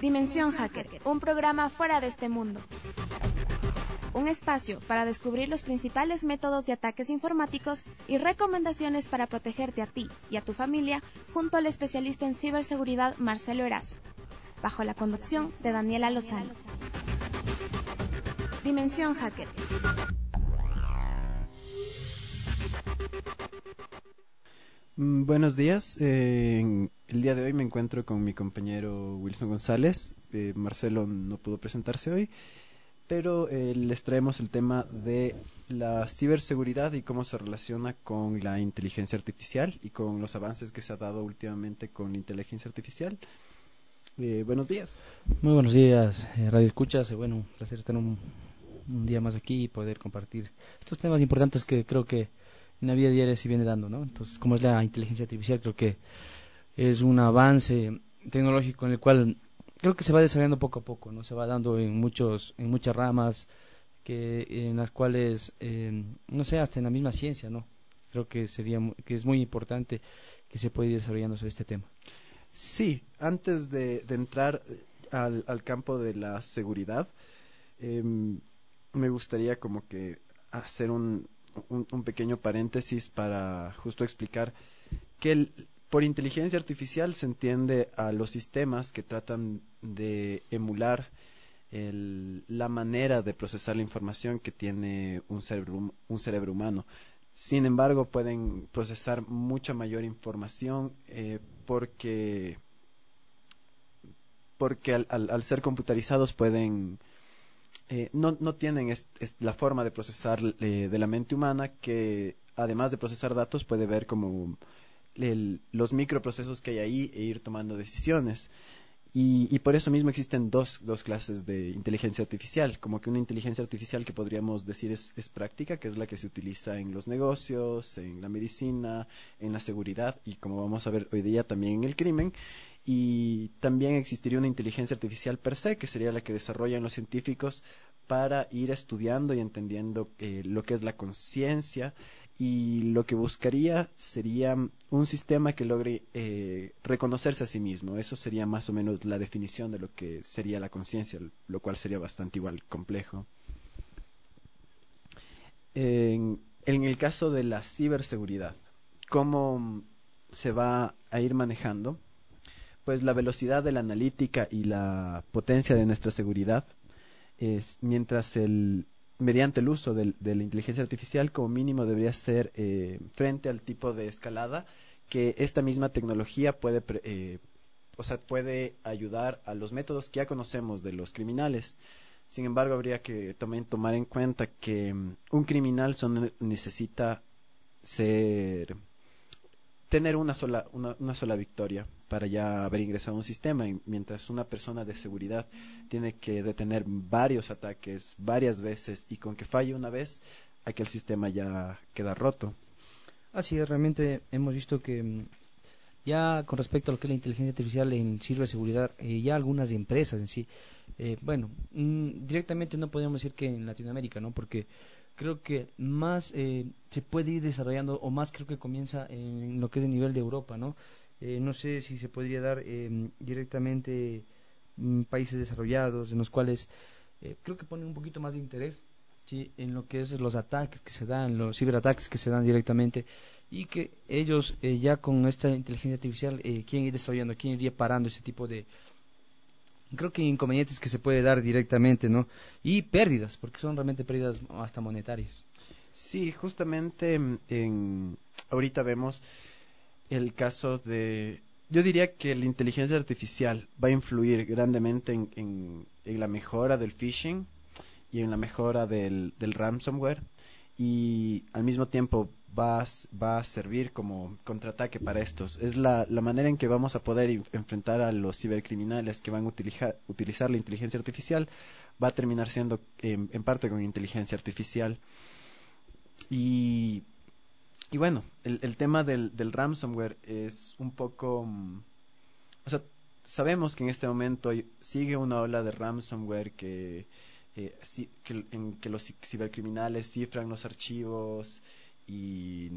Dimensión Hacker, un programa fuera de este mundo. Un espacio para descubrir los principales métodos de ataques informáticos y recomendaciones para protegerte a ti y a tu familia junto al especialista en ciberseguridad Marcelo Erazo, bajo la conducción de Daniela Lozano. Dimensión Hacker. Buenos días. El día de hoy me encuentro con mi compañero Wilson González. Marcelo no pudo presentarse hoy, pero les traemos el tema de la ciberseguridad y cómo se relaciona con la inteligencia artificial y con los avances que se ha dado últimamente con la inteligencia artificial. Buenos días. Muy buenos días, Radio Escuchas. Bueno, un placer estar un día más aquí y poder compartir estos temas importantes que creo que en la vida diaria se viene dando, ¿no? Entonces, como es la inteligencia artificial, creo que es un avance tecnológico en el cual creo que se va desarrollando poco a poco, ¿no? Se va dando en muchas ramas en las cuales, no sé, hasta en la misma ciencia, ¿no? Creo que que es muy importante que se pueda ir desarrollando sobre este tema. Sí, antes de entrar al campo de la seguridad, me gustaría como que hacer un pequeño paréntesis para justo explicar que por inteligencia artificial se entiende a los sistemas que tratan de emular la manera de procesar la información que tiene un cerebro humano. Sin embargo, pueden procesar mucha mayor información porque al ser computarizados pueden no tienen la forma de procesar de la mente humana, que además de procesar datos puede ver como los microprocesos que hay ahí e ir tomando decisiones. Y por eso mismo existen dos clases de inteligencia artificial, como que una inteligencia artificial que podríamos decir es práctica, que es la que se utiliza en los negocios, en la medicina, en la seguridad y, como vamos a ver hoy día, también en el crimen. Y también existiría una inteligencia artificial per se, que sería la que desarrollan los científicos para ir estudiando y entendiendo lo que es la conciencia, y lo que buscaría sería un sistema que logre reconocerse a sí mismo. Eso sería más o menos la definición de lo que sería la conciencia, lo cual sería bastante igual complejo. En el caso de la ciberseguridad, ¿cómo se va a ir manejando? Pues la velocidad de la analítica y la potencia de nuestra seguridad es, mediante el uso de la inteligencia artificial, como mínimo debería ser frente al tipo de escalada que esta misma tecnología puede ayudar a los métodos que ya conocemos de los criminales. Sin embargo, habría que también tomar en cuenta que un criminal necesita tener una sola victoria para ya haber ingresado a un sistema, mientras una persona de seguridad tiene que detener varios ataques varias veces, y con que falle una vez, aquel sistema ya queda roto. Así es, realmente hemos visto que ya con respecto a lo que es la inteligencia artificial en ciberseguridad, ya algunas empresas en sí, directamente no podríamos decir que en Latinoamérica, ¿no? Porque creo que más se puede ir desarrollando, o más creo que comienza en lo que es el nivel de Europa, ¿no? No sé si se podría dar directamente países desarrollados en los cuales creo que ponen un poquito más de interés, ¿sí? En lo que es los ataques que se dan, los ciberataques que se dan directamente, y que ellos ya con esta inteligencia artificial quieren ir desarrollando, quieren ir parando ese tipo de, creo que inconvenientes que se puede dar directamente, ¿no? Y pérdidas, porque son realmente pérdidas hasta monetarias. Sí, justamente ahorita vemos el caso de... Yo diría que la inteligencia artificial va a influir grandemente en la mejora del phishing y en la mejora del ransomware, y al mismo tiempo va a servir como contraataque para estos. Es la manera en que vamos a poder enfrentar a los cibercriminales que van a utilizar la inteligencia artificial. Va a terminar siendo en parte con inteligencia artificial. Y, y bueno, el tema del ransomware es un poco... o sea, sabemos que en este momento sigue una ola de ransomware en que los cibercriminales cifran los archivos y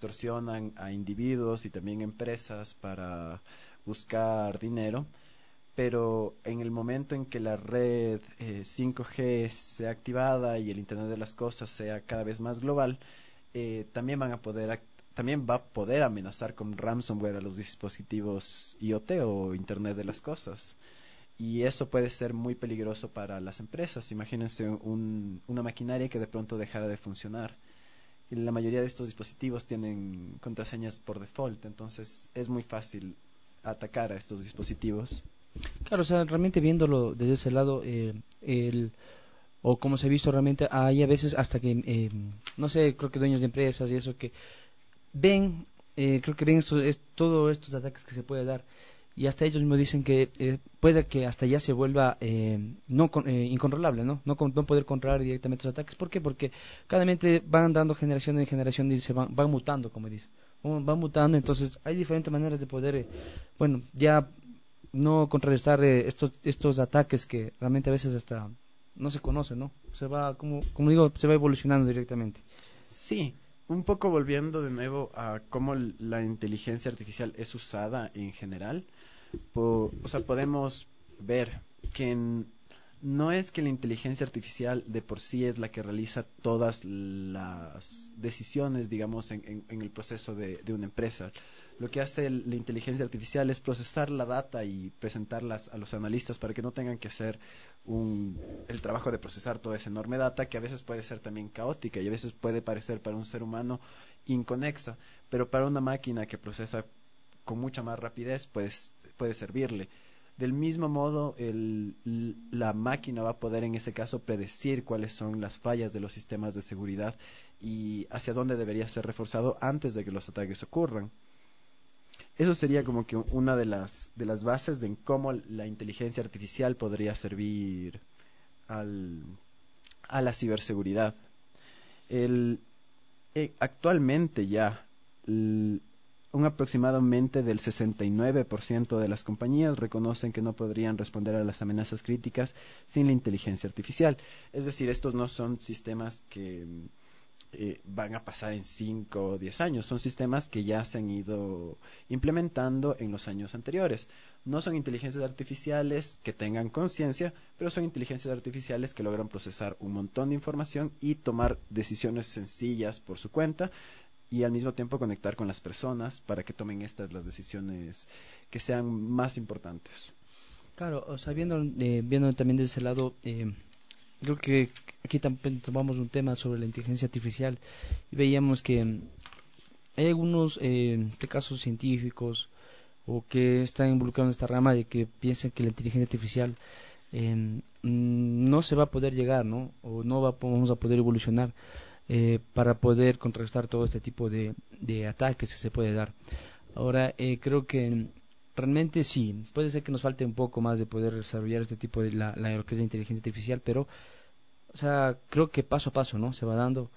extorsionan a individuos y también empresas para buscar dinero. pero en el momento en que la red 5G sea activada y el Internet de las Cosas sea cada vez más global, también también va a poder amenazar con ransomware a los dispositivos IoT o Internet de las Cosas. Y eso puede ser muy peligroso para las empresas. Imagínense una maquinaria que de pronto dejara de funcionar. Y la mayoría de estos dispositivos tienen contraseñas por default, entonces es muy fácil atacar a estos dispositivos. Claro, o sea, realmente viéndolo desde ese lado, o como se ha visto realmente, hay a veces hasta que, no sé, creo que dueños de empresas y eso que ven, creo que ven todos estos ataques que se puede dar y hasta ellos mismos dicen que puede que hasta ya se vuelva incontrolable, ¿no? No poder controlar directamente los ataques. ¿Por qué? Porque cada vez van dando generación en generación y se van mutando, como dice. Van mutando, entonces hay diferentes maneras de poder, bueno, ya no contrarrestar estos ataques que realmente a veces hasta no se conocen, ¿no? Se va, como digo, se va evolucionando directamente. Sí, un poco volviendo de nuevo a cómo la inteligencia artificial es usada en general. O sea, podemos ver que no es que la inteligencia artificial de por sí es la que realiza todas las decisiones, digamos, en el proceso de una empresa. Lo que hace la inteligencia artificial es procesar la data y presentarlas a los analistas para que no tengan que hacer el trabajo de procesar toda esa enorme data, que a veces puede ser también caótica y a veces puede parecer para un ser humano inconexa, pero para una máquina que procesa con mucha más rapidez puede servirle. Del mismo modo, la máquina va a poder en ese caso predecir cuáles son las fallas de los sistemas de seguridad y hacia dónde debería ser reforzado antes de que los ataques ocurran. Eso sería como que una de las bases de cómo la inteligencia artificial podría servir a la ciberseguridad. Actualmente ya un aproximadamente del 69% de las compañías reconocen que no podrían responder a las amenazas críticas sin la inteligencia artificial. Es decir, estos no son sistemas que van a pasar en 5 o 10 años, son sistemas que ya se han ido implementando en los años anteriores. No son inteligencias artificiales que tengan conciencia, pero son inteligencias artificiales que logran procesar un montón de información y tomar decisiones sencillas por su cuenta y al mismo tiempo conectar con las personas para que tomen las decisiones que sean más importantes. Claro, o sea, viendo también de ese lado, creo que aquí también tomamos un tema sobre la inteligencia artificial y veíamos que hay algunos casos científicos o que están involucrados en esta rama de que piensan que la inteligencia artificial no se va a poder llegar, ¿no? O no vamos a poder evolucionar para poder contrarrestar todo este tipo de ataques que se puede dar. Ahora, creo que realmente sí, puede ser que nos falte un poco más de poder desarrollar este tipo de lo que es la inteligencia artificial, pero, o sea, creo que paso a paso, ¿no? Se va dando.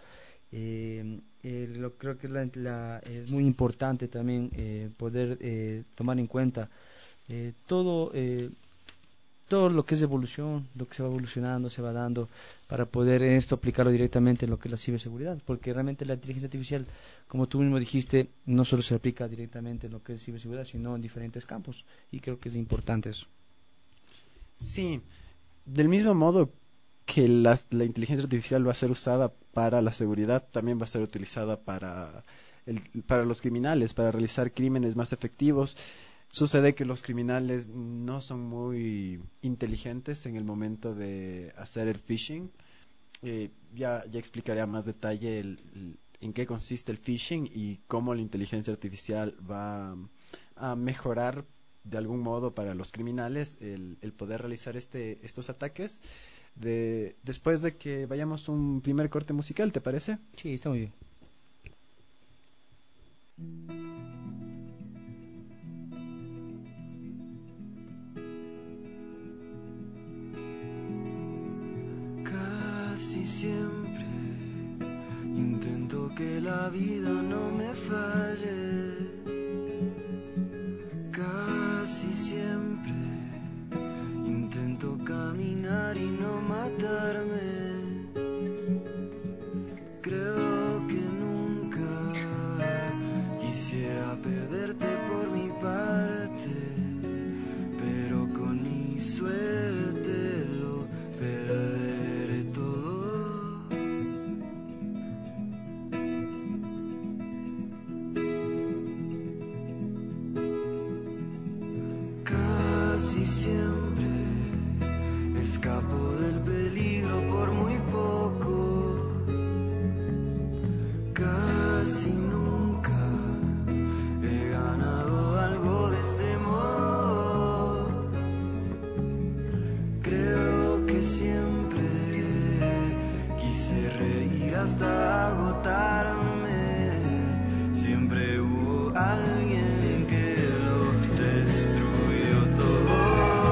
Creo que es muy importante también poder tomar en cuenta todo todo lo que es evolución, lo que se va evolucionando, se va dando, para poder esto aplicarlo directamente en lo que es la ciberseguridad, porque realmente la inteligencia artificial, como tú mismo dijiste, no solo se aplica directamente en lo que es ciberseguridad, sino en diferentes campos, y creo que es importante eso. Sí, del mismo modo que la inteligencia artificial va a ser usada para la seguridad, también va a ser utilizada para los criminales, para realizar crímenes más efectivos. Sucede que los criminales no son muy inteligentes en el momento de hacer el phishing. Ya explicaré a más detalle en qué consiste el phishing y cómo la inteligencia artificial va a mejorar de algún modo para los criminales el poder realizar estos ataques. Después de que vayamos un primer corte musical, ¿te parece? Sí, está muy bien. Casi siempre intento que la vida no me falle. Casi siempre intento caminar y no matarme. Creo que nunca quisiera perderte por mi parte, pero con mi casi siempre escapo del peligro por muy poco. Casi nunca he ganado algo de este modo. Creo que siempre quise reír hasta agotarme. Siempre hubo alguien que lo destruyó todo.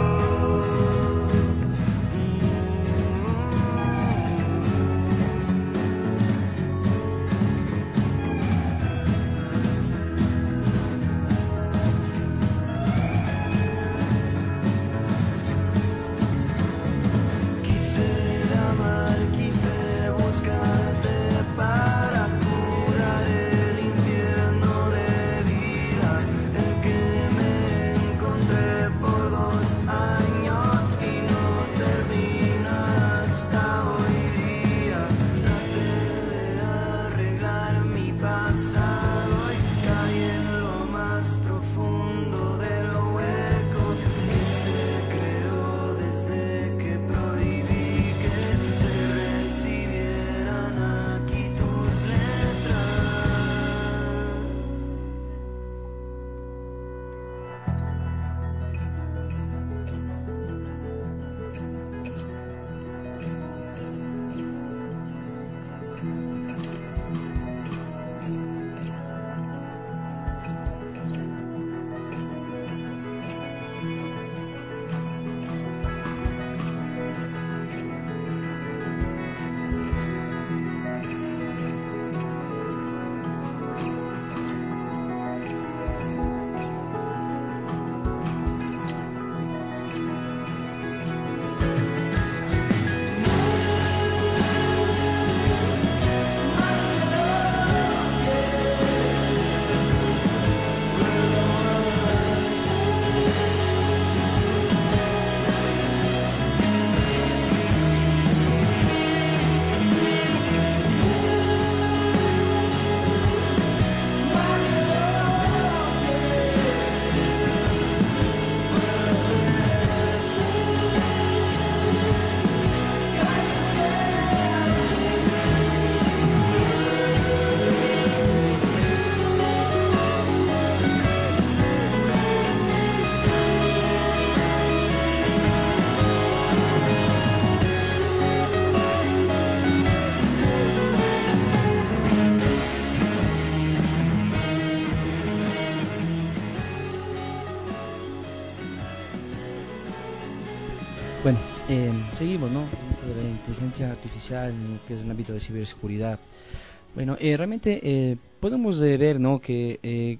Bueno, seguimos, ¿no? Esto de la inteligencia artificial en lo que es el ámbito de ciberseguridad. Bueno, realmente podemos ver, ¿no? Que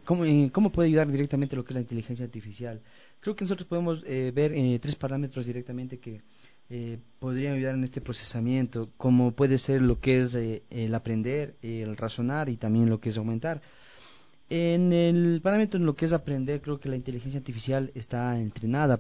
cómo puede ayudar directamente lo que es la inteligencia artificial. Creo que nosotros podemos ver tres parámetros directamente que podrían ayudar en este procesamiento, como puede ser lo que es el aprender, el razonar y también lo que es aumentar. En el parámetro en lo que es aprender, creo que la inteligencia artificial está entrenada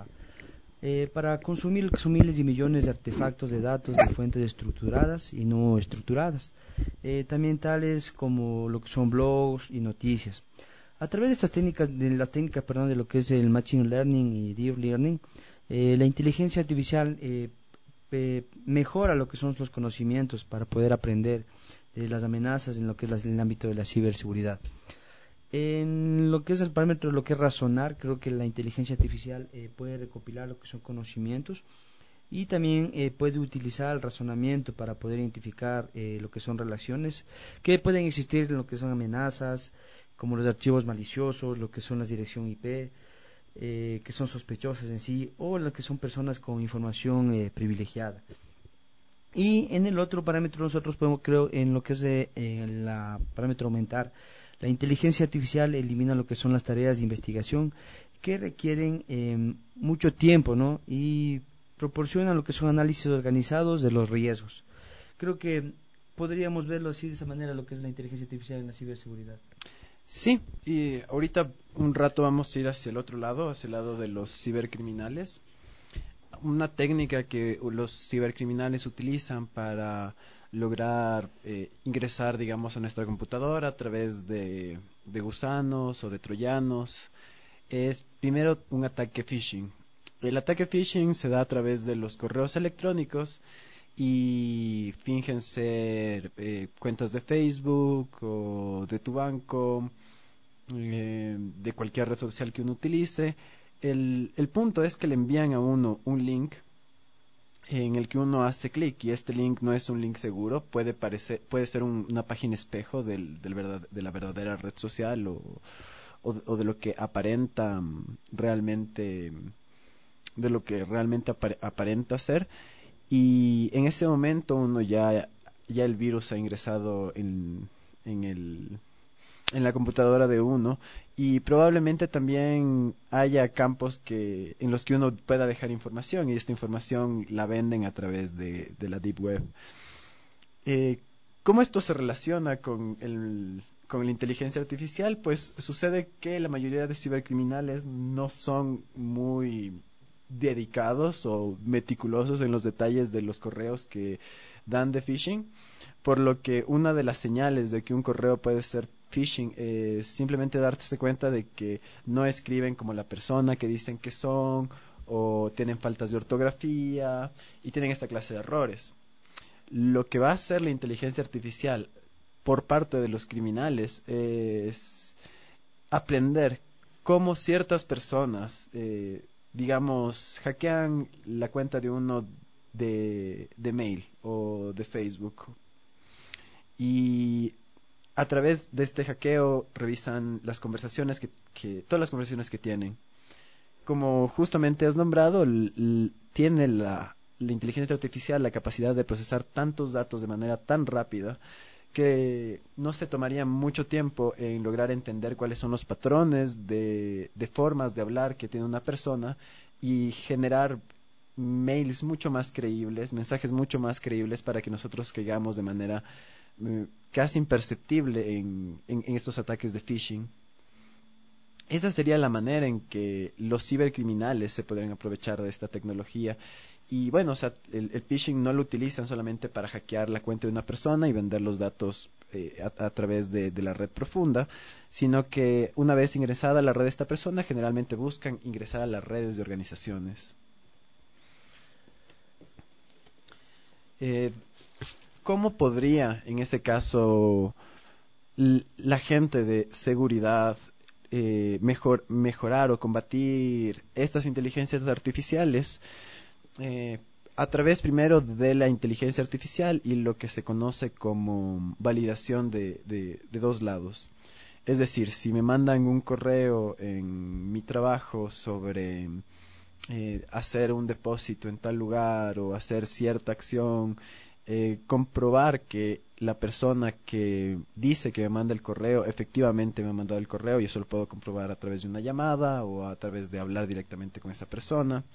para consumir lo que son miles y millones de artefactos de datos de fuentes estructuradas y no estructuradas, también tales como lo que son blogs y noticias. A través de estas técnicas, de lo que es el machine learning y deep learning, la inteligencia artificial mejora lo que son los conocimientos para poder aprender las amenazas en lo que es el ámbito de la ciberseguridad. En lo que es el parámetro de lo que es razonar, creo que la inteligencia artificial puede recopilar lo que son conocimientos y también puede utilizar el razonamiento para poder identificar lo que son relaciones que pueden existir en lo que son amenazas, como los archivos maliciosos, lo que son las direcciones IP, que son sospechosas en sí, o lo que son personas con información privilegiada. Y en el otro parámetro nosotros podemos, creo, en lo que es el parámetro aumentar, la inteligencia artificial elimina lo que son las tareas de investigación que requieren mucho tiempo, ¿no? Y proporciona lo que son análisis organizados de los riesgos. Creo que podríamos verlo así, de esa manera, lo que es la inteligencia artificial en la ciberseguridad. Sí, y ahorita un rato vamos a ir hacia el otro lado, hacia el lado de los cibercriminales. Una técnica que los cibercriminales utilizan para lograr ingresar, digamos, a nuestra computadora a través de gusanos o de troyanos es primero un ataque phishing. El ataque phishing se da a través de los correos electrónicos y fingen ser cuentas de Facebook o de tu banco, de cualquier red social que uno utilice. El punto es que le envían a uno un link en el que uno hace clic, y este link no es un link seguro, puede ser una página espejo de la verdadera red social o de lo que aparenta realmente, de lo que realmente aparenta ser. Y en ese momento ya el virus ha ingresado en la computadora de uno, y probablemente también haya campos en los que uno pueda dejar información, y esta información la venden a través de la Deep Web. ¿Cómo esto se relaciona con la inteligencia artificial? Pues sucede que la mayoría de cibercriminales no son muy dedicados o meticulosos en los detalles de los correos que dan de phishing, por lo que una de las señales de que un correo puede ser phishing es simplemente darse cuenta de que no escriben como la persona que dicen que son, o tienen faltas de ortografía y tienen esta clase de errores. Lo que va a hacer la inteligencia artificial por parte de los criminales es aprender cómo ciertas personas, digamos, hackean la cuenta de uno de mail o de Facebook, y a través de este hackeo revisan las conversaciones todas las conversaciones que tienen. Como justamente has nombrado, tiene la inteligencia artificial la capacidad de procesar tantos datos de manera tan rápida que no se tomaría mucho tiempo en lograr entender cuáles son los patrones de formas de hablar que tiene una persona, y generar mails mucho más creíbles, mensajes mucho más creíbles, para que nosotros caigamos de manera casi imperceptible en estos ataques de phishing. Esa sería la manera en que los cibercriminales se podrían aprovechar de esta tecnología. Y bueno, o sea, el phishing no lo utilizan solamente para hackear la cuenta de una persona y vender los datos a través de la red profunda, sino que una vez ingresada a la red de esta persona, generalmente buscan ingresar a las redes de organizaciones. ¿Cómo podría, en ese caso, la gente de seguridad mejorar o combatir estas inteligencias artificiales? A través primero de la inteligencia artificial y lo que se conoce como validación de dos lados. Es decir, si me mandan un correo en mi trabajo sobre hacer un depósito en tal lugar o hacer cierta acción, comprobar que la persona que dice que me manda el correo efectivamente me ha mandado el correo, y eso lo puedo comprobar a través de una llamada o a través de hablar directamente con esa persona,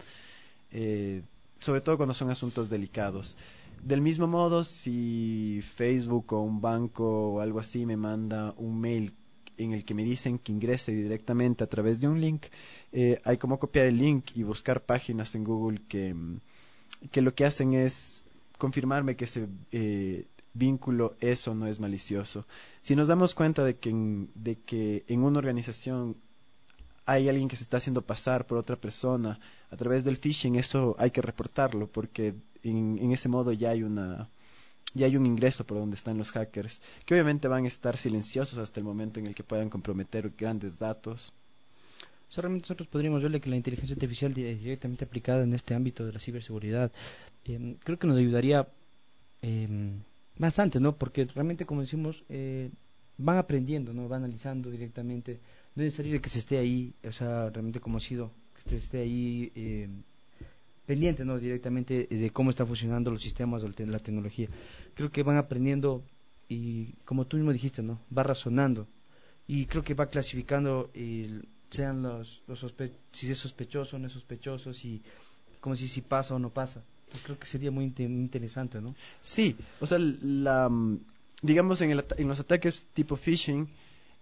sobre todo cuando son asuntos delicados. Del mismo modo, si Facebook o un banco o algo así me manda un mail en el que me dicen que ingrese directamente a través de un link, hay como copiar el link y buscar páginas en Google que lo que hacen es confirmarme que ese vínculo eso no es malicioso. Si nos damos cuenta de que en una organización hay alguien que se está haciendo pasar por otra persona a través del phishing, eso hay que reportarlo, porque en ese modo ya hay un ingreso por donde están los hackers, que obviamente van a estar silenciosos hasta el momento en el que puedan comprometer grandes datos. O sea, realmente nosotros podríamos verle que la inteligencia artificial directamente aplicada en este ámbito de la ciberseguridad, creo que nos ayudaría bastante, ¿no? Porque realmente, como decimos, van aprendiendo, ¿no? Van analizando directamente. No es necesario que se esté ahí, o sea, realmente como ha sido, que esté ahí pendiente, ¿no? Directamente de cómo están funcionando los sistemas o la tecnología. Creo que van aprendiendo y, como tú mismo dijiste, ¿no? Va razonando y creo que va clasificando sean si es sospechoso o no es sospechoso, como si pasa o no pasa. Entonces creo que sería muy interesante, ¿no? Sí, o sea, digamos en los ataques tipo phishing,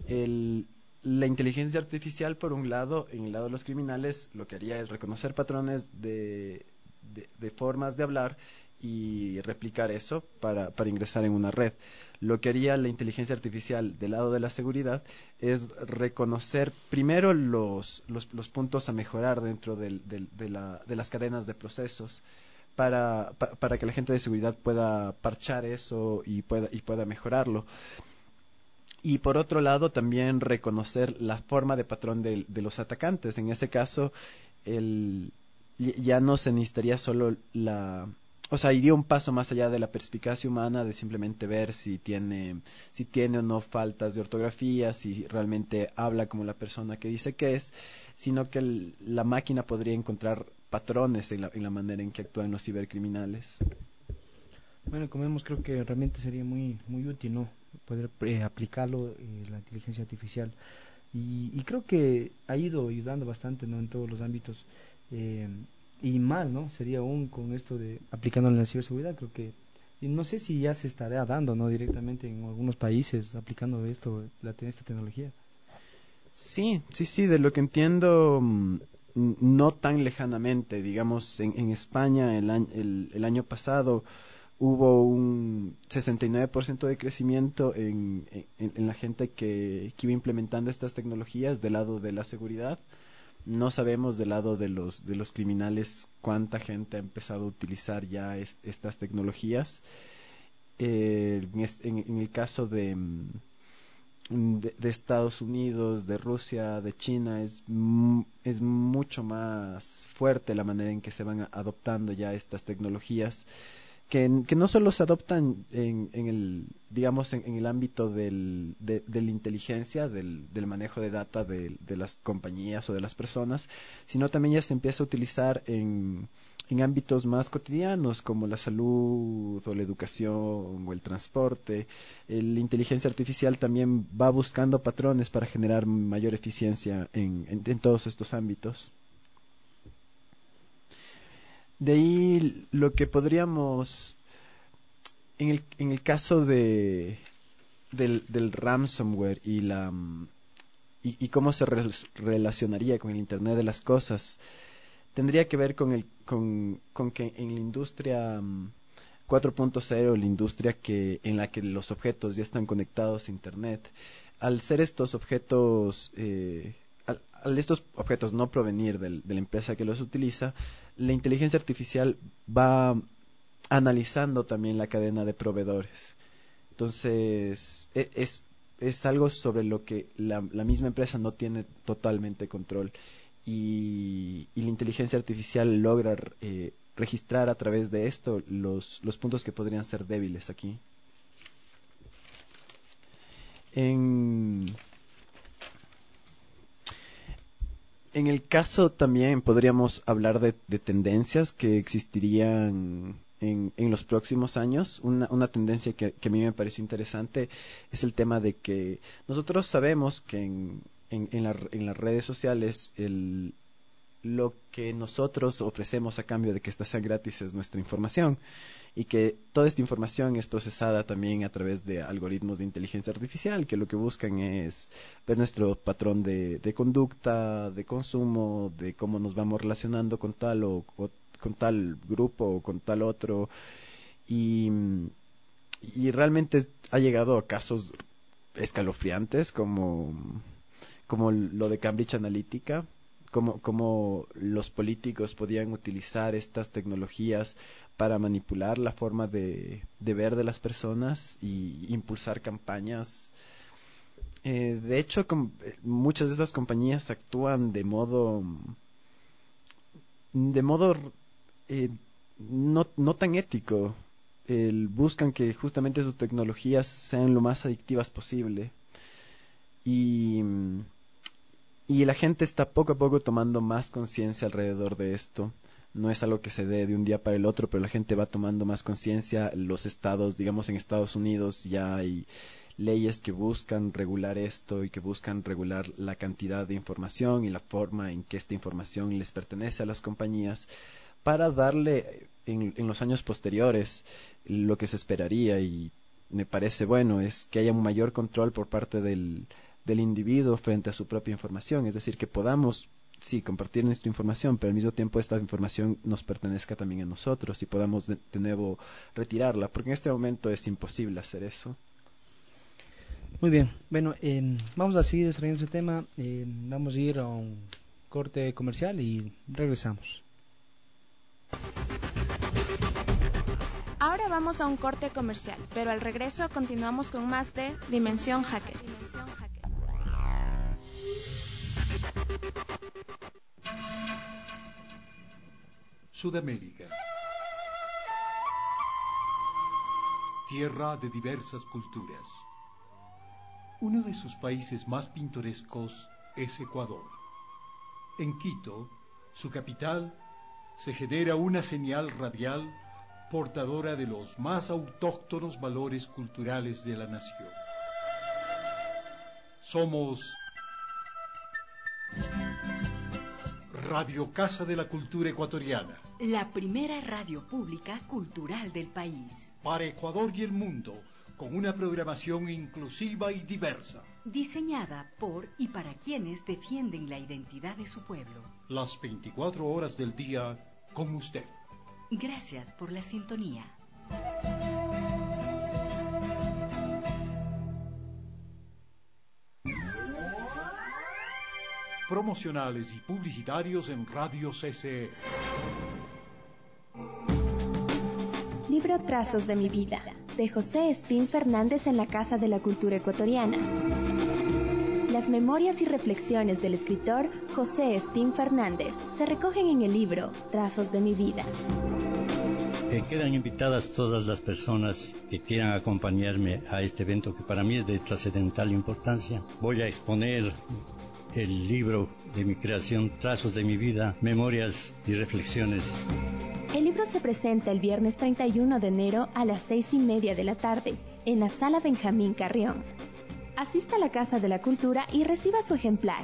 la inteligencia artificial, por un lado, en el lado de los criminales, lo que haría es reconocer patrones de formas de hablar y replicar eso para ingresar en una red. Lo que haría la inteligencia artificial del lado de la seguridad es reconocer primero los puntos a mejorar dentro de las cadenas de procesos para que la gente de seguridad pueda parchar eso y pueda mejorarlo. Y por otro lado, también reconocer la forma de patrón de los atacantes. En ese caso, ya no se necesitaría solo o sea, iría un paso más allá de la perspicacia humana, de simplemente ver si tiene o no faltas de ortografía, si realmente habla como la persona que dice que es, sino que la máquina podría encontrar patrones en la manera en que actúan los cibercriminales. Bueno, como vemos, creo que realmente sería muy útil, ¿no? Poder aplicarlo, la inteligencia artificial. Y creo que ha ido ayudando bastante, ¿no? En todos los ámbitos. eh, y más, ¿no? Sería aún con esto de aplicándolo en la ciberseguridad, creo que... Y no sé si ya se estará dando, ¿no? Directamente en algunos países, aplicando esta tecnología. Sí, de lo que entiendo, no tan lejanamente. Digamos, en España el año pasado hubo un 69% de crecimiento en la gente que iba implementando estas tecnologías del lado de la seguridad. No sabemos del lado de los criminales cuánta gente ha empezado a utilizar ya estas tecnologías. En el caso de Estados Unidos, de Rusia, de China, es mucho más fuerte la manera en que se van adoptando ya estas tecnologías, que no solo se adoptan en el, digamos, en el ámbito de la inteligencia, del manejo de data de las compañías o de las personas, sino también ya se empieza a utilizar en ámbitos más cotidianos como la salud o la educación o el transporte. La inteligencia artificial también va buscando patrones para generar mayor eficiencia en todos estos ámbitos. De ahí lo que podríamos, en el caso del ransomware y cómo se relacionaría con el Internet de las cosas, tendría que ver con que en la industria 4.0, la industria en la que los objetos ya están conectados a Internet, al ser estos objetos, al estos objetos no provenir de la empresa que los utiliza, la inteligencia artificial va analizando también la cadena de proveedores. Entonces, es algo sobre lo que la misma empresa no tiene totalmente control. Y la inteligencia artificial logra registrar a través de esto los puntos que podrían ser débiles aquí. En el caso también podríamos hablar de tendencias que existirían en los próximos años. Una tendencia que a mí me pareció interesante es el tema de que nosotros sabemos que en las redes sociales lo que nosotros ofrecemos a cambio de que esta sea gratis es nuestra información, y que toda esta información es procesada también a través de algoritmos de inteligencia artificial que lo que buscan es ver nuestro patrón de conducta, de consumo, de cómo nos vamos relacionando con tal o con tal grupo o con tal otro, y, y realmente ha llegado a casos escalofriantes como lo de Cambridge Analytica, como los políticos podían utilizar estas tecnologías para manipular la forma de ver de las personas y impulsar campañas. De hecho, muchas de esas compañías actúan de modo eh, no tan ético. Buscan que justamente sus tecnologías sean lo más adictivas posible. Y Y la gente está poco a poco tomando más conciencia alrededor de esto. No es algo que se dé de un día para el otro, pero la gente va tomando más conciencia. Los estados, digamos en Estados Unidos, ya hay leyes que buscan regular esto y que buscan regular la cantidad de información y la forma en que esta información les pertenece a las compañías para darle en los años posteriores lo que se esperaría, y me parece bueno, es que haya un mayor control por parte del individuo frente a su propia información, es decir, que podamos sí, compartir nuestra información, pero al mismo tiempo esta información nos pertenezca también a nosotros y podamos de nuevo retirarla, porque en este momento es imposible hacer eso. Muy bien, bueno, vamos a seguir desarrollando este tema, vamos a ir a un corte comercial y regresamos. Ahora vamos a un corte comercial, pero al regreso continuamos con más de Dimensión Hacker. Sudamérica, tierra de diversas culturas. Uno de sus países más pintorescos es Ecuador. En Quito, su capital, se genera una señal radial portadora de los más autóctonos valores culturales de la nación. Somos Radio Casa de la Cultura Ecuatoriana. La primera radio pública cultural del país. Para Ecuador y el mundo, con una programación inclusiva y diversa. Diseñada por y para quienes defienden la identidad de su pueblo. Las 24 horas del día con usted. Gracias por la sintonía. Promocionales y publicitarios en Radio CCE. Libro Trazos de mi vida, de José Espín Fernández en la Casa de la Cultura Ecuatoriana. Las memorias y reflexiones del escritor José Espín Fernández se recogen en el libro Trazos de mi vida. Quedan invitadas todas las personas que quieran acompañarme a este evento que para mí es de trascendental importancia. Voy a exponer el libro de mi creación, Trazos de mi vida, memorias y reflexiones. El libro se presenta el viernes 31 de enero a las 6:30 de la tarde en la Sala Benjamín Carrión. Asista a la Casa de la Cultura y reciba su ejemplar.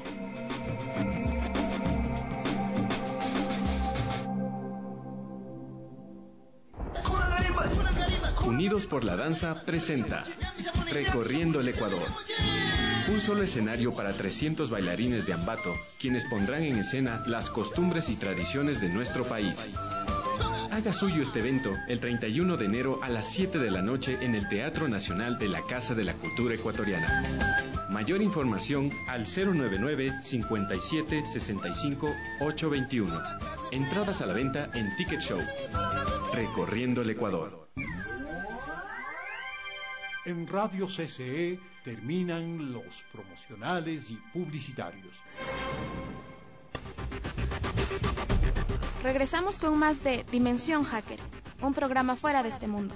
Unidos por la Danza presenta Recorriendo el Ecuador. Un solo escenario para 300 bailarines de Ambato, quienes pondrán en escena las costumbres y tradiciones de nuestro país. Haga suyo este evento el 31 de enero a las 7 de la noche en el Teatro Nacional de la Casa de la Cultura Ecuatoriana. Mayor información al 099-5765-821. Entradas a la venta en Ticket Show. Recorriendo el Ecuador. En Radio CCE terminan los promocionales y publicitarios. Regresamos con más de Dimensión Hacker, un programa fuera de este mundo.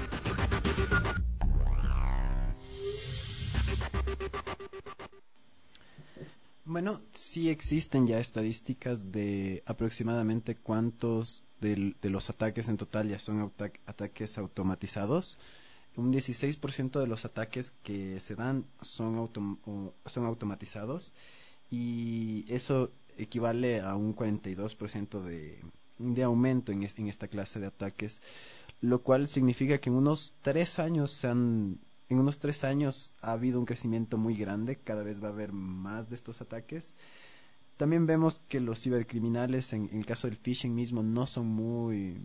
Bueno, sí existen ya estadísticas de aproximadamente cuántos de los ataques en total ya son ataques automatizados. Un 16% de los ataques que se dan son automatizados y eso equivale a un 42% de aumento en esta clase de ataques, lo cual significa que en unos 3 años ha habido un crecimiento muy grande, cada vez va a haber más de estos ataques. También vemos que los cibercriminales, en el caso del phishing mismo, no son muy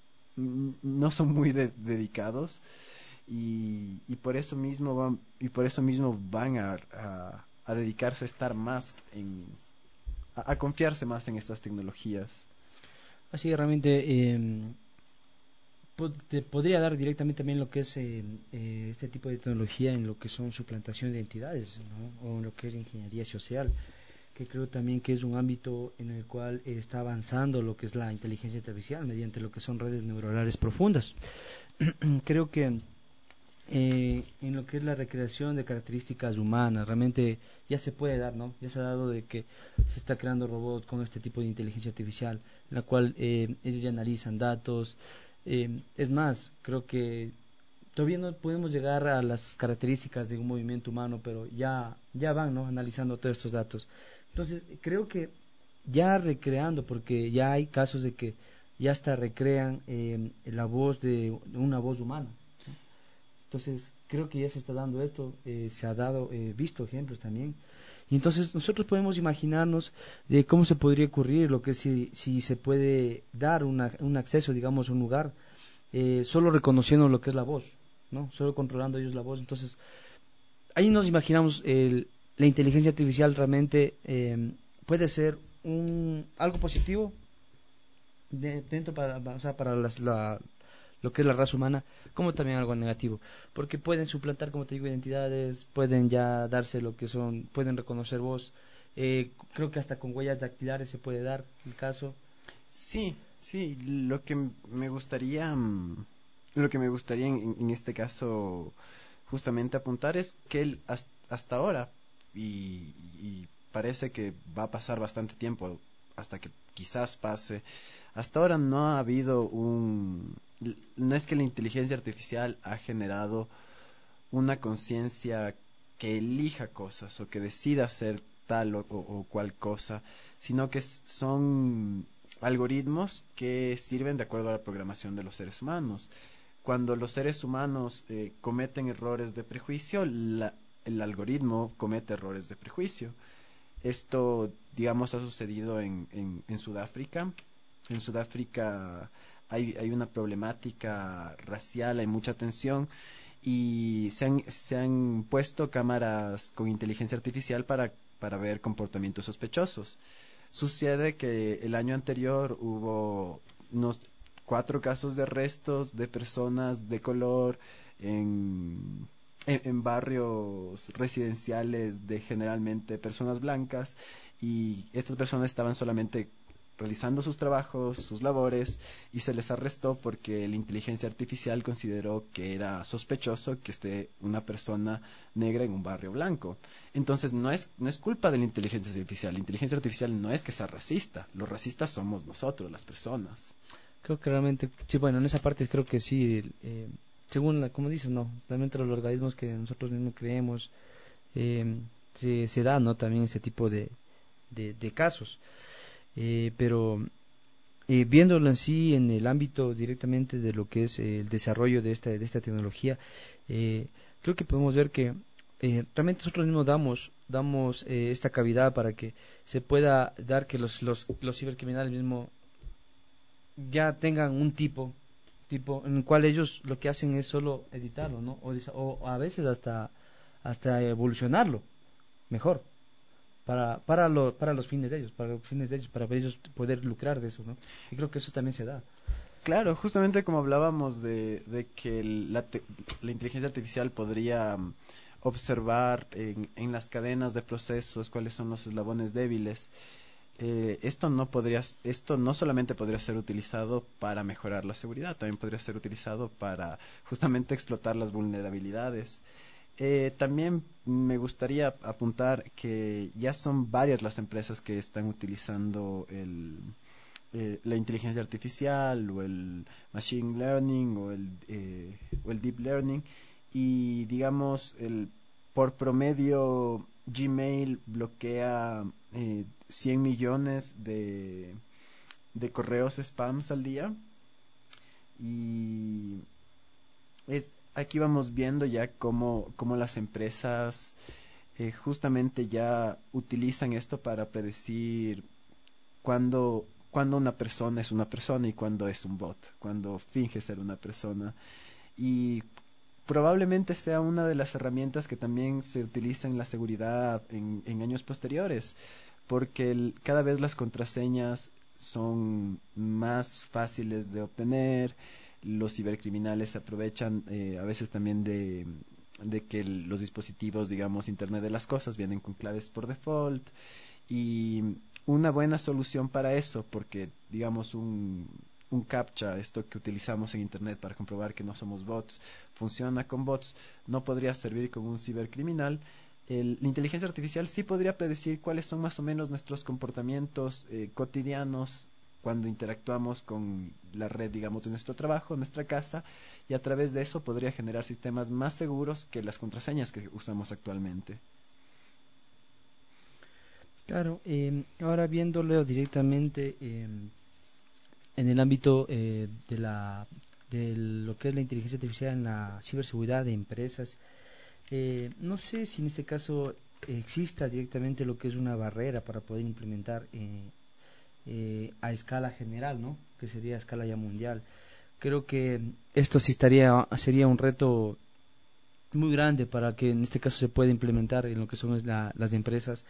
dedicados y por eso mismo van a dedicarse a estar más a confiarse más en estas tecnologías. Así realmente te podría dar directamente también lo que es este tipo de tecnología en lo que son suplantación de identidades, ¿no? O en lo que es ingeniería social, que creo también que es un ámbito en el cual está avanzando lo que es la inteligencia artificial mediante lo que son redes neuronales profundas. Creo que en lo que es la recreación de características humanas realmente ya se puede dar, ¿no? Ya se ha dado de que se está creando robots con este tipo de inteligencia artificial, en la cual ellos ya analizan datos. Es más, creo que todavía no podemos llegar a las características de un movimiento humano, pero ya van, ¿no? Analizando todos estos datos. Entonces creo que ya recreando, porque ya hay casos de que ya hasta recrean la voz de una voz humana. Entonces creo que ya se está dando esto, se ha dado visto ejemplos también, Y entonces nosotros podemos imaginarnos de cómo se podría ocurrir lo que si se puede dar un acceso, digamos, a un lugar, solo reconociendo lo que es la voz, ¿no? Solo controlando ellos la voz. Entonces, ahí nos imaginamos la inteligencia artificial realmente puede ser algo positivo dentro o sea, para lo que es la raza humana, como también algo negativo, porque pueden suplantar, como te digo, identidades, pueden ya darse lo que son, pueden reconocer voz, creo que hasta con huellas dactilares se puede dar el caso. Sí, sí, lo que me gustaría en este caso justamente apuntar es que hasta ahora, y parece que va a pasar bastante tiempo hasta que quizás pase, hasta ahora no ha habido no es que la inteligencia artificial ha generado una conciencia que elija cosas o que decida hacer tal o cual cosa, sino que son algoritmos que sirven de acuerdo a la programación de los seres humanos. Cuando los seres humanos cometen errores de prejuicio, el algoritmo comete errores de prejuicio. Esto, digamos, ha sucedido en Sudáfrica. En Sudáfrica hay una problemática racial, hay mucha tensión y se han puesto cámaras con inteligencia artificial para ver comportamientos sospechosos. Sucede que el año anterior hubo unos 4 casos de arrestos de personas de color en barrios residenciales de generalmente personas blancas, y estas personas estaban solamente realizando sus trabajos, sus labores, y se les arrestó porque la inteligencia artificial consideró que era sospechoso que esté una persona negra en un barrio blanco. Entonces no es culpa de la inteligencia artificial no es que sea racista, los racistas somos nosotros, las personas. Creo que realmente, sí, bueno, en esa parte creo que sí, según, como dices, no, realmente los organismos que nosotros mismos creemos, se da, ¿no? También ese tipo de casos. Pero viéndolo en sí en el ámbito directamente de lo que es el desarrollo de esta tecnología, creo que podemos ver que realmente nosotros mismos damos esta cavidad para que se pueda dar que los cibercriminales mismos ya tengan un tipo en el cual ellos lo que hacen es solo editarlo, ¿no? O a veces hasta evolucionarlo mejor para los fines de ellos, para ellos poder lucrar de eso, ¿no? Y creo que eso también se da. Claro, justamente como hablábamos de que la inteligencia artificial podría observar en las cadenas de procesos cuáles son los eslabones débiles. Esto no solamente podría ser utilizado para mejorar la seguridad, también podría ser utilizado para justamente explotar las vulnerabilidades. También me gustaría apuntar que ya son varias las empresas que están utilizando la inteligencia artificial o el machine learning o el deep learning, y digamos por promedio Gmail bloquea 100 millones de correos spams al día, y aquí vamos viendo ya cómo las empresas justamente ya utilizan esto para predecir cuándo una persona es una persona y cuándo es un bot, cuándo finge ser una persona. Y probablemente sea una de las herramientas que también se utiliza en la seguridad en años posteriores, porque cada vez las contraseñas son más fáciles de obtener. Los cibercriminales se aprovechan a veces también de que los dispositivos, digamos, Internet de las cosas, vienen con claves por default, y una buena solución para eso, porque digamos un CAPTCHA, esto que utilizamos en Internet para comprobar que no somos bots, funciona con bots, no podría servir con un cibercriminal. La inteligencia artificial sí podría predecir cuáles son más o menos nuestros comportamientos cotidianos cuando interactuamos con la red, digamos, de nuestro trabajo, nuestra casa, y a través de eso podría generar sistemas más seguros que las contraseñas que usamos actualmente. Claro, ahora viéndolo directamente en el ámbito de lo que es la inteligencia artificial en la ciberseguridad de empresas, no sé si en este caso exista directamente lo que es una barrera para poder implementar a escala general, ¿no? Que sería a escala ya mundial. Creo que esto sí sería un reto muy grande para que en este caso se pueda implementar en lo que son las empresas.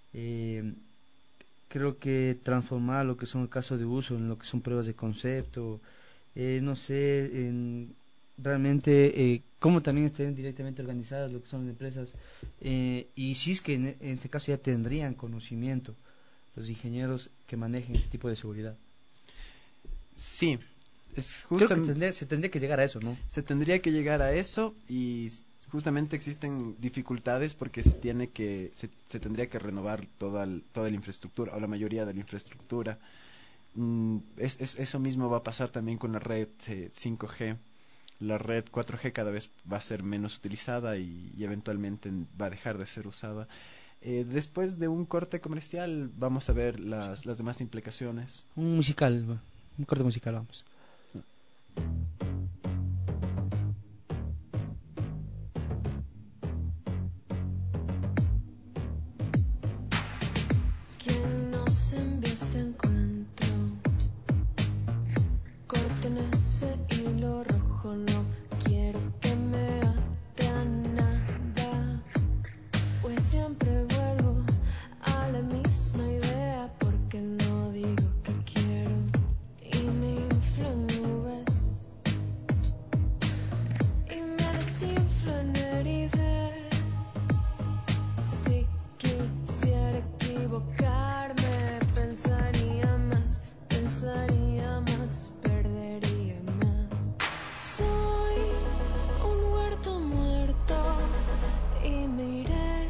Creo que transformar lo que son el caso de uso en lo que son pruebas de concepto, no sé, realmente cómo también estén directamente organizadas lo que son las empresas, y si es que en este caso ya tendrían conocimiento los ingenieros que manejen este tipo de seguridad. Sí, es Creo que justamente, se tendría que llegar a eso, ¿no? se tendría que llegar a eso y justamente existen dificultades porque se tendría que renovar toda la infraestructura o la mayoría de la infraestructura. Eso mismo va a pasar también con la red 5G. La red 4G cada vez va a ser menos utilizada y eventualmente va a dejar de ser usada. Después de un corte comercial vamos a ver las demás implicaciones. Un corte musical, vamos. ¿Quién nos envía este encuentro? Corten ese hilo rojo, no quiero que me ate a nada, pues siempre vuelvo a la misma idea, porque no digo que quiero y me inflan nubes y me desinflo en heridas. Si quisiera equivocarme, pensaría más, perdería más. Soy un huerto muerto y me iré.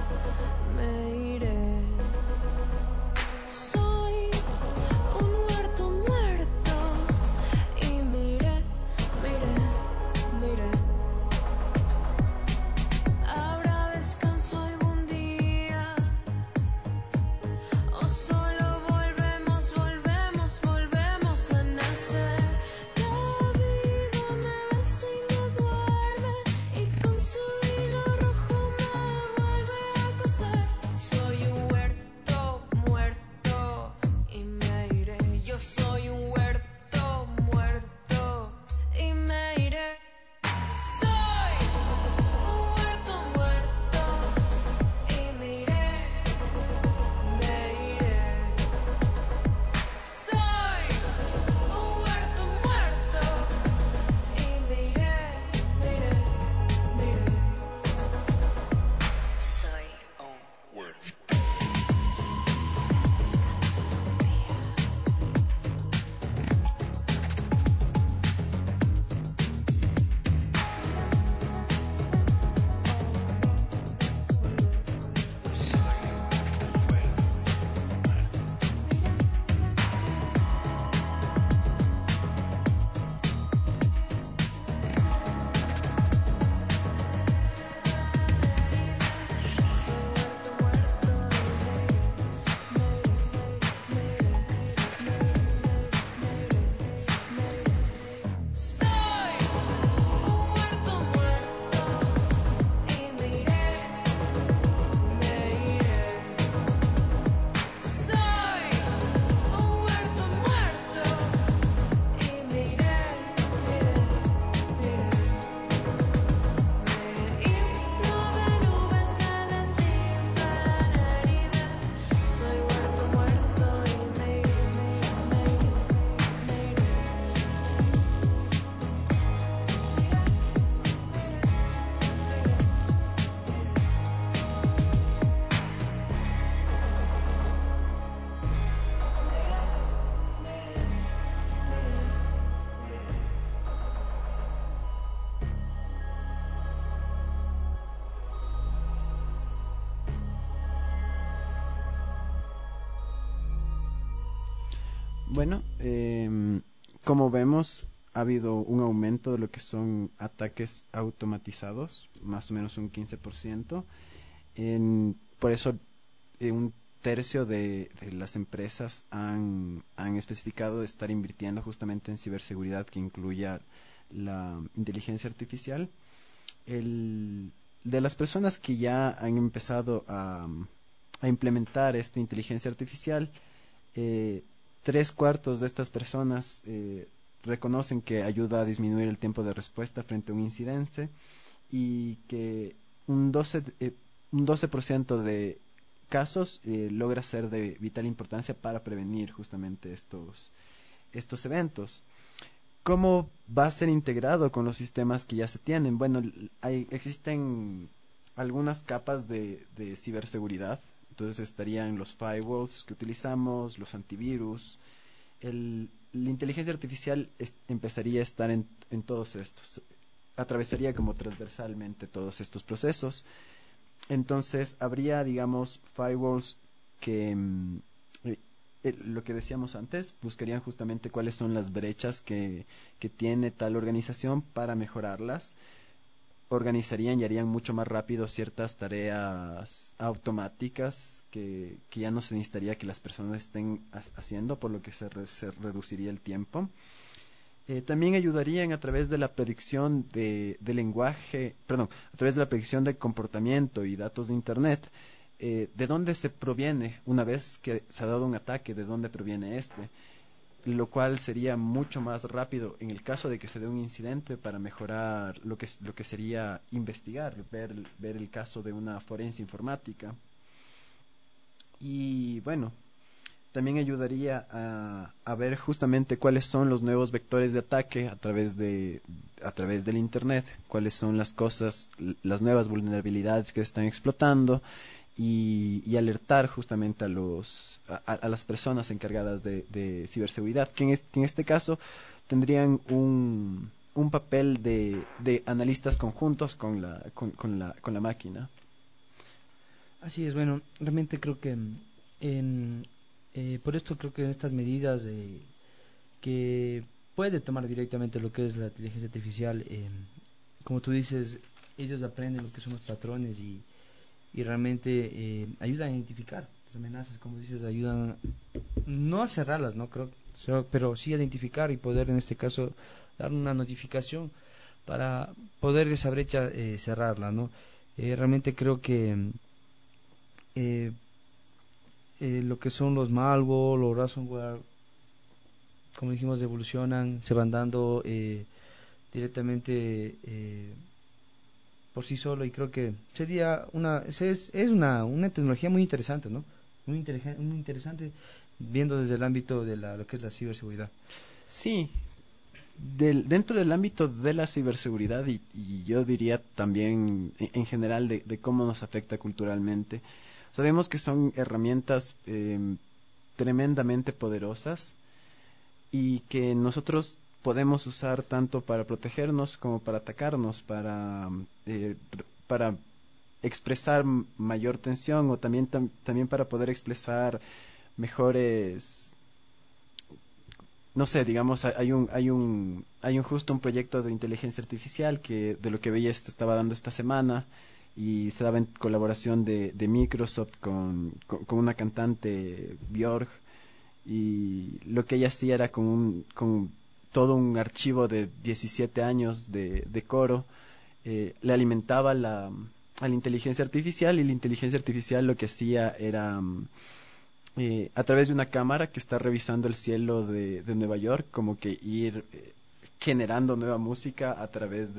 Soy un huerto muerto y me iré. ¿Habrá descanso algún día? ¿O solo volvemos a nacer? La vida me besa y me duerme y con su hilo rojo me vuelve a coser. Soy un huerto muerto y me iré. Yo soy un huerto muerto y me iré. Soy un huerto muerto y me iré. Soy un huerto muerto y me iré. Soy un huerto. Soy un huerto muerto y me iré. Soy un huerto muerto y me iré. Me inflo de nubes, me desinfla en heridas. Soy huerto muerto y me iré. Bueno, como vemos, ha habido un aumento de lo que son ataques automatizados, más o menos un 15%. Por eso, un tercio de las empresas han especificado estar invirtiendo justamente en ciberseguridad que incluya la inteligencia artificial. de las personas que ya han empezado a implementar esta inteligencia artificial, 3/4 de estas personas reconocen que ayuda a disminuir el tiempo de respuesta frente a un incidente y que un 12% de casos logra ser de vital importancia para prevenir justamente estos eventos. ¿Cómo va a ser integrado con los sistemas que ya se tienen? Bueno, existen algunas capas de ciberseguridad. Entonces estarían los firewalls que utilizamos, los antivirus. La inteligencia artificial empezaría a estar en todos estos. Atravesaría como transversalmente todos estos procesos. Entonces habría, digamos, firewalls que lo que decíamos antes, buscarían justamente cuáles son las brechas que tiene tal organización para mejorarlas. Organizarían y harían mucho más rápido ciertas tareas automáticas que ya no se necesitaría que las personas estén haciendo, por lo que se reduciría el tiempo. También ayudarían a través de la predicción de lenguaje, perdón, a través de la predicción de comportamiento y datos de Internet, de dónde se proviene, una vez que se ha dado un ataque, de dónde proviene este, lo cual sería mucho más rápido en el caso de que se dé un incidente para mejorar lo que sería investigar, ver el caso de una forense informática. Y bueno, también ayudaría a ver justamente cuáles son los nuevos vectores de ataque a través del Internet, cuáles son las cosas, las nuevas vulnerabilidades que están explotando y alertar justamente a las personas encargadas de ciberseguridad, que en este caso tendrían un papel de analistas conjuntos con la máquina. Así es, bueno, realmente creo que por esto creo que en estas medidas que puede tomar directamente lo que es la inteligencia artificial, como tú dices, ellos aprenden lo que son los patrones y realmente ayudan a identificar las amenazas, como dices, ayudan no a cerrarlas, no creo, pero sí a identificar y poder en este caso dar una notificación para poder esa brecha cerrarla, ¿no? Realmente creo que lo que son los malware, los ransomware, como dijimos, evolucionan, se van dando directamente por sí solo, y creo que sería una tecnología muy interesante, ¿no? Muy interesante viendo desde el ámbito de lo que es la ciberseguridad. Sí, dentro del ámbito de la ciberseguridad y yo diría también en general de cómo nos afecta culturalmente. Sabemos que son herramientas tremendamente poderosas y que nosotros podemos usar tanto para protegernos como para atacarnos, para expresar mayor tensión o también para poder expresar mejores, no sé, digamos, hay un justo un proyecto de inteligencia artificial que de lo que veía estaba dando esta semana y se daba en colaboración de Microsoft con una cantante, Björk, y lo que ella hacía era con todo un archivo de 17 años de coro, le alimentaba a la inteligencia artificial, y la inteligencia artificial lo que hacía era a través de una cámara que está revisando el cielo de Nueva York, como que ir generando nueva música a través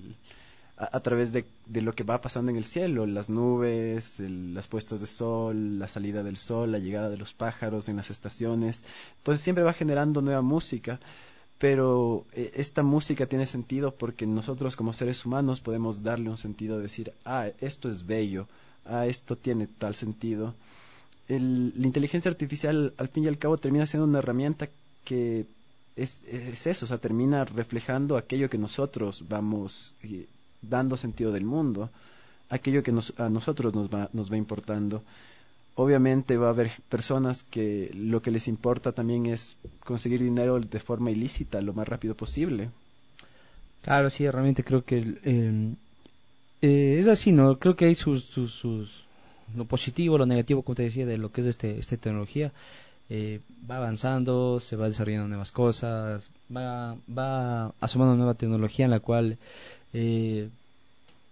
de lo que va pasando en el cielo, las nubes, las puestas de sol, la salida del sol, la llegada de los pájaros en las estaciones. Entonces siempre va generando nueva música, pero esta música tiene sentido porque nosotros como seres humanos podemos darle un sentido, decir, esto es bello, esto tiene tal sentido. La inteligencia artificial al fin y al cabo termina siendo una herramienta que es eso, o sea, termina reflejando aquello que nosotros vamos dando sentido del mundo, aquello que a nosotros nos va importando. Obviamente va a haber personas que lo que les importa también es conseguir dinero de forma ilícita lo más rápido posible. Claro, sí, realmente creo que es así, ¿no? Creo que hay lo positivo, lo negativo, como te decía, de lo que es esta tecnología. Va avanzando, se va desarrollando nuevas cosas, va asomando nueva tecnología en la cual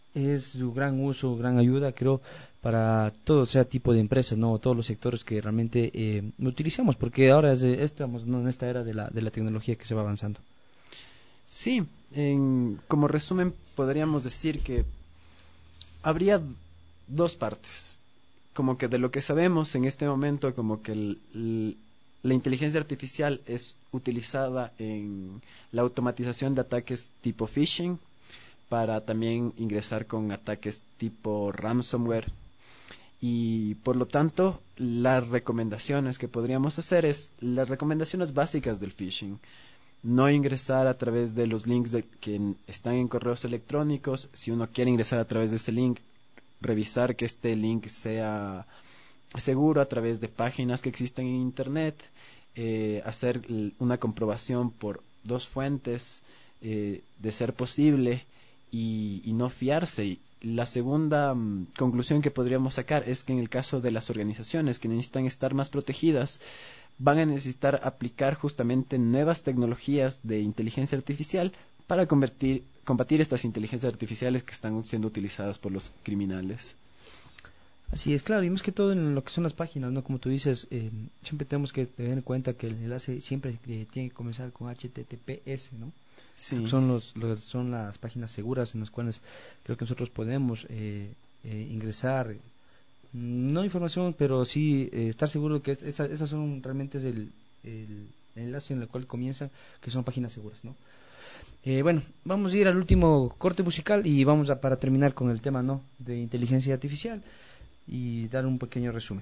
es su gran uso, gran ayuda, creo, para todo sea tipo de empresas, no, todos los sectores que realmente lo utilizamos, porque ahora estamos, ¿no?, en esta era de la tecnología que se va avanzando. Sí, como resumen podríamos decir que habría dos partes. Como que de lo que sabemos en este momento, como que la inteligencia artificial es utilizada en la automatización de ataques tipo phishing, para también ingresar con ataques tipo ransomware. Y por lo tanto, las recomendaciones que podríamos hacer es las recomendaciones básicas del phishing. No ingresar a través de los links que están en correos electrónicos. Si uno quiere ingresar a través de ese link, revisar que este link sea seguro a través de páginas que existen en Internet. Hacer una comprobación por dos fuentes, de ser posible, y no fiarse. La segunda conclusión que podríamos sacar es que en el caso de las organizaciones que necesitan estar más protegidas, van a necesitar aplicar justamente nuevas tecnologías de inteligencia artificial para combatir estas inteligencias artificiales que están siendo utilizadas por los criminales. Así es, claro, y más que todo en lo que son las páginas, ¿no? Como tú dices, siempre tenemos que tener en cuenta que el enlace siempre tiene que comenzar con HTTPS, ¿no? Sí. Son las páginas seguras en las cuales creo que nosotros podemos ingresar, no información, pero sí estar seguro que esas son realmente es el enlace en el cual comienzan, que son páginas seguras, ¿no? Bueno, vamos a ir al último corte musical y vamos para terminar con el tema, ¿no?, de inteligencia artificial y dar un pequeño resumen.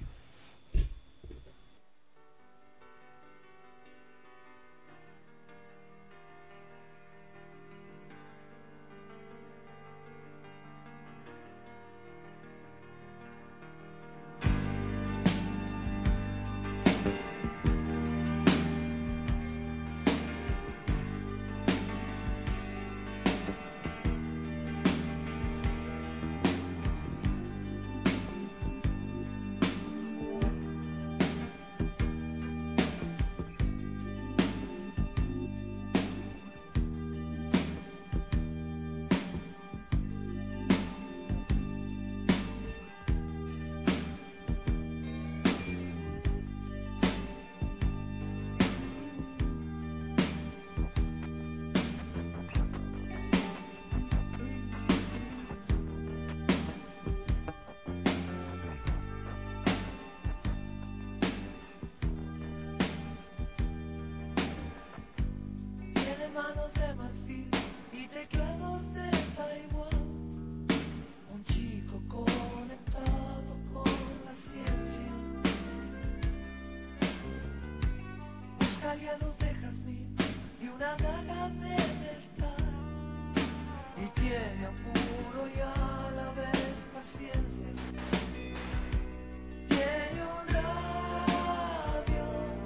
Manos de marfil y teclados de Taiwán, un chico conectado con la ciencia, busca aliados de jazmín y una daga de metal, y tiene apuro y a la vez paciencia. Tiene un radio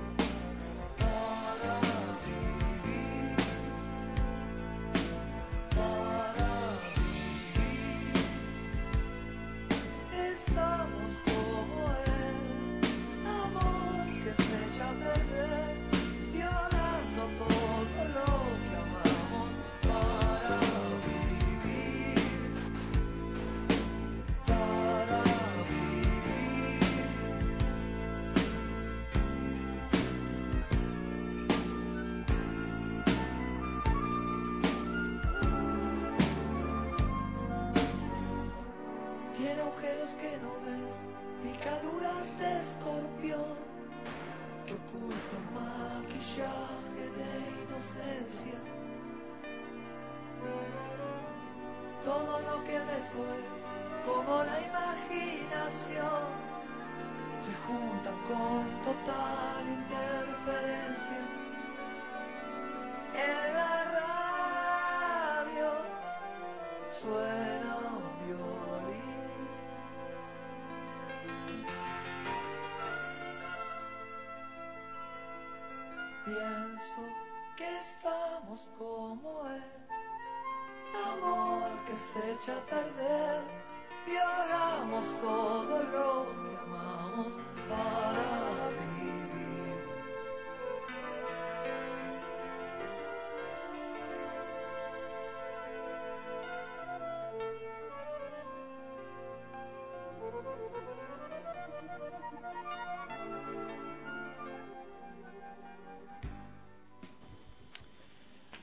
para vivir. Estamos como él, amor que se echa a perder, violando todo lo que amamos para vivir, para vivir. Tiene agujeros que no ves, picaduras de escorpión, que ocultan maquillaje de inocencia. Todo lo que ves o es como la imaginación, se juntan con total interferencia. En la radio suena un violín. Pienso que estamos como él, amor que se echa a perder, violamos todo lo que amamos para vivir.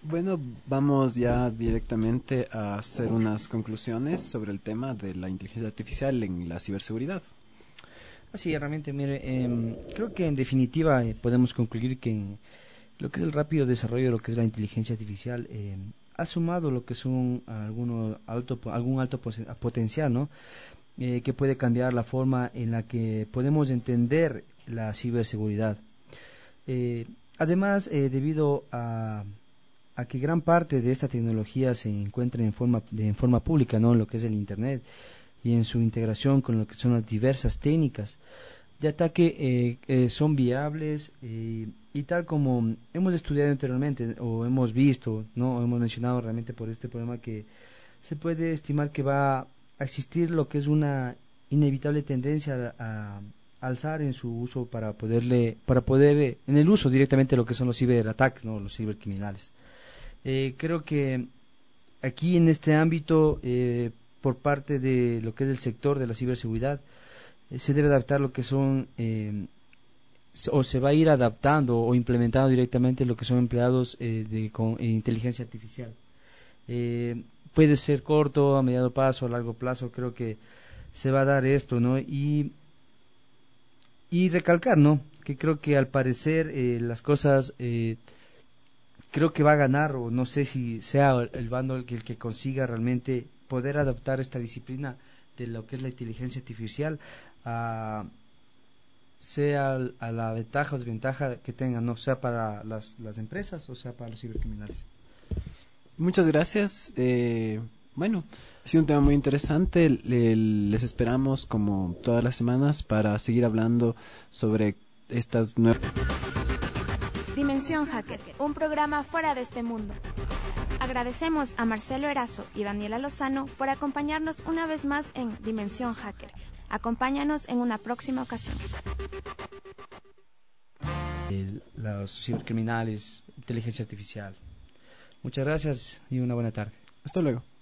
Bueno, vamos ya directamente a hacer unas conclusiones sobre el tema de la inteligencia artificial en la ciberseguridad. Así, realmente, mire, creo que en definitiva podemos concluir que lo que es el rápido desarrollo de lo que es la inteligencia artificial ha sumado lo que es algún alto potencial, ¿no? Que puede cambiar la forma en la que podemos entender la ciberseguridad. Además, debido a que gran parte de esta tecnología se encuentra en forma pública, ¿no? En lo que es el Internet y en su integración con lo que son las diversas técnicas de ataque son viables y tal como hemos estudiado anteriormente o hemos visto, no o hemos mencionado realmente por este problema que se puede estimar que va a existir lo que es una inevitable tendencia a alzar en su uso para poder en el uso directamente lo que son los ciberataques, no los cibercriminales. Creo que aquí en este ámbito por parte de lo que es el sector de la ciberseguridad se debe adaptar lo que son o se va a ir adaptando o implementando directamente lo que son empleados con inteligencia artificial. Puede ser corto, a mediano plazo, a largo plazo, creo que se va a dar esto, ¿no? Y recalcar, ¿no? Que creo que al parecer las cosas creo que va a ganar, o no sé si sea el bando el que consiga realmente poder adaptar esta disciplina de lo que es la inteligencia artificial sea a la ventaja o desventaja que tengan, no sea para las empresas o sea para los cibercriminales. Muchas gracias. Bueno, ha sido un tema muy interesante. Les esperamos como todas las semanas para seguir hablando sobre estas nuevas... Dimensión Hacker, un programa fuera de este mundo. Agradecemos a Marcelo Erazo y Daniela Lozano por acompañarnos una vez más en Dimensión Hacker. Acompáñanos en una próxima ocasión. Los cibercriminales, inteligencia artificial. Muchas gracias y una buena tarde. Hasta luego.